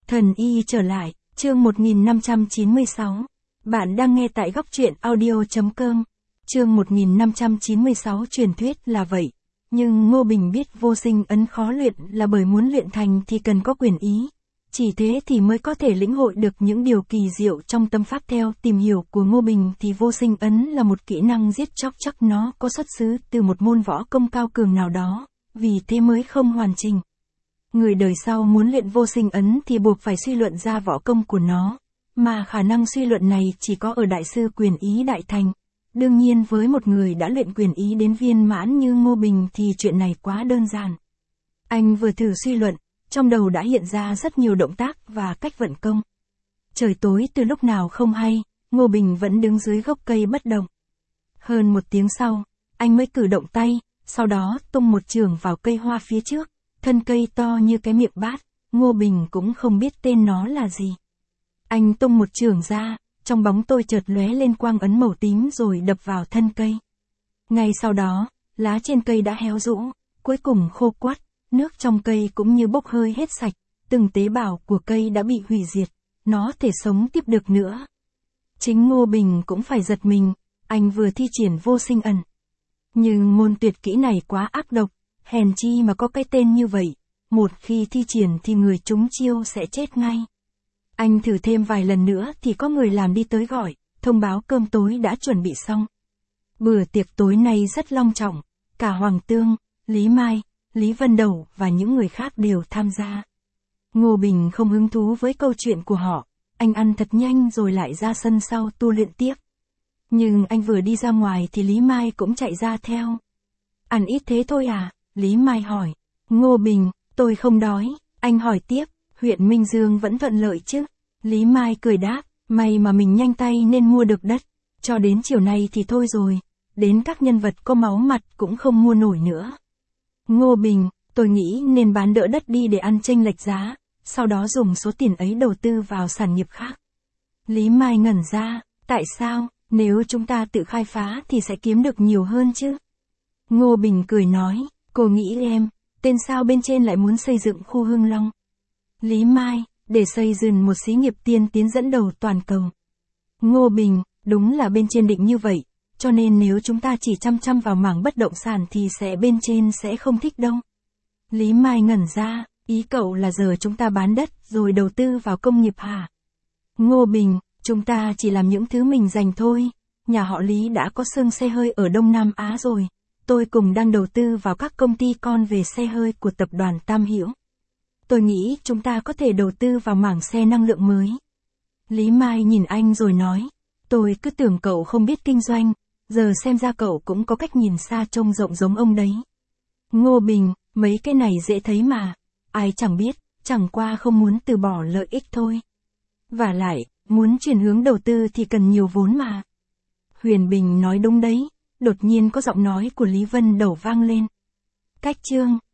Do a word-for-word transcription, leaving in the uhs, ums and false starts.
Thần y trở lại, chương một nghìn năm trăm chín mươi sáu. Bạn đang nghe tại góc truyện audio chấm com. Chương một nghìn năm trăm chín mươi sáu truyền thuyết là vậy. Nhưng Ngô Bình biết vô sinh ấn khó luyện là bởi muốn luyện thành thì cần có quyền ý. Chỉ thế thì mới có thể lĩnh hội được những điều kỳ diệu trong tâm pháp. Theo tìm hiểu của Ngô Bình thì vô sinh ấn là một kỹ năng giết chóc, chắc nó có xuất xứ từ một môn võ công cao cường nào đó, vì thế mới không hoàn chỉnh. Người đời sau muốn luyện vô sinh ấn thì buộc phải suy luận ra võ công của nó, mà khả năng suy luận này chỉ có ở đại sư quyền ý đại thành. Đương nhiên với một người đã luyện quyền ý đến viên mãn như Ngô Bình thì chuyện này quá đơn giản. Anh vừa thử suy luận, trong đầu đã hiện ra rất nhiều động tác và cách vận công. Trời tối từ lúc nào không hay, Ngô Bình vẫn đứng dưới gốc cây bất động. Hơn một tiếng sau, anh mới cử động tay, sau đó tung một chưởng vào cây hoa phía trước. Thân cây to như cái miệng bát, Ngô Bình cũng không biết tên nó là gì. Anh tung một chưởng ra, trong bóng tối chợt lóe lên quang ấn màu tím rồi đập vào thân cây. Ngay sau đó, lá trên cây đã héo rũ, cuối cùng khô quắt, nước trong cây cũng như bốc hơi hết sạch, từng tế bào của cây đã bị hủy diệt, nó thể sống tiếp được nữa. Chính Ngô Bình cũng phải giật mình, anh vừa thi triển vô sinh ẩn. Nhưng môn tuyệt kỹ này quá ác độc, hèn chi mà có cái tên như vậy, một khi thi triển thì người trúng chiêu sẽ chết ngay. Anh thử thêm vài lần nữa thì có người làm đi tới gọi, thông báo cơm tối đã chuẩn bị xong. Bữa tiệc tối nay rất long trọng, cả Hoàng Tương, Lý Mai, Lý Vân Đẩu và những người khác đều tham gia. Ngô Bình không hứng thú với câu chuyện của họ, anh ăn thật nhanh rồi lại ra sân sau tu luyện tiếp. Nhưng anh vừa đi ra ngoài thì Lý Mai cũng chạy ra theo. Ăn ít thế thôi à? Lý Mai hỏi. Ngô Bình, tôi không đói. Anh hỏi tiếp, huyện Minh Dương vẫn thuận lợi chứ? Lý Mai cười đáp, may mà mình nhanh tay nên mua được đất. Cho đến chiều nay thì thôi rồi, đến các nhân vật có máu mặt cũng không mua nổi nữa. Ngô Bình, tôi nghĩ nên bán đỡ đất đi để ăn chênh lệch giá, sau đó dùng số tiền ấy đầu tư vào sản nghiệp khác. Lý Mai ngẩn ra, tại sao, nếu chúng ta tự khai phá thì sẽ kiếm được nhiều hơn chứ? Ngô Bình cười nói, cô nghĩ em, tên sao bên trên lại muốn xây dựng khu Hưng Long? Lý Mai, để xây dựng một xí nghiệp tiên tiến dẫn đầu toàn cầu. Ngô Bình, đúng là bên trên định như vậy, cho nên nếu chúng ta chỉ chăm chăm vào mảng bất động sản thì sẽ bên trên sẽ không thích đâu. Lý Mai ngẩn ra, ý cậu là giờ chúng ta bán đất rồi đầu tư vào công nghiệp hả? Ngô Bình, chúng ta chỉ làm những thứ mình dành thôi, nhà họ Lý đã có xưởng xe hơi ở Đông Nam Á rồi. Tôi cùng đang đầu tư vào các công ty con về xe hơi của tập đoàn Tam Hiểu. Tôi nghĩ chúng ta có thể đầu tư vào mảng xe năng lượng mới. Lý Mai nhìn anh rồi nói, tôi cứ tưởng cậu không biết kinh doanh, giờ xem ra cậu cũng có cách nhìn xa trông rộng giống ông đấy. Ngô Bình, mấy cái này dễ thấy mà, ai chẳng biết, chẳng qua không muốn từ bỏ lợi ích thôi. Vả lại, muốn chuyển hướng đầu tư thì cần nhiều vốn mà. Huyền Bình nói đúng đấy. Đột nhiên có giọng nói của Lý Vân Đẩu vang lên. Cách chương,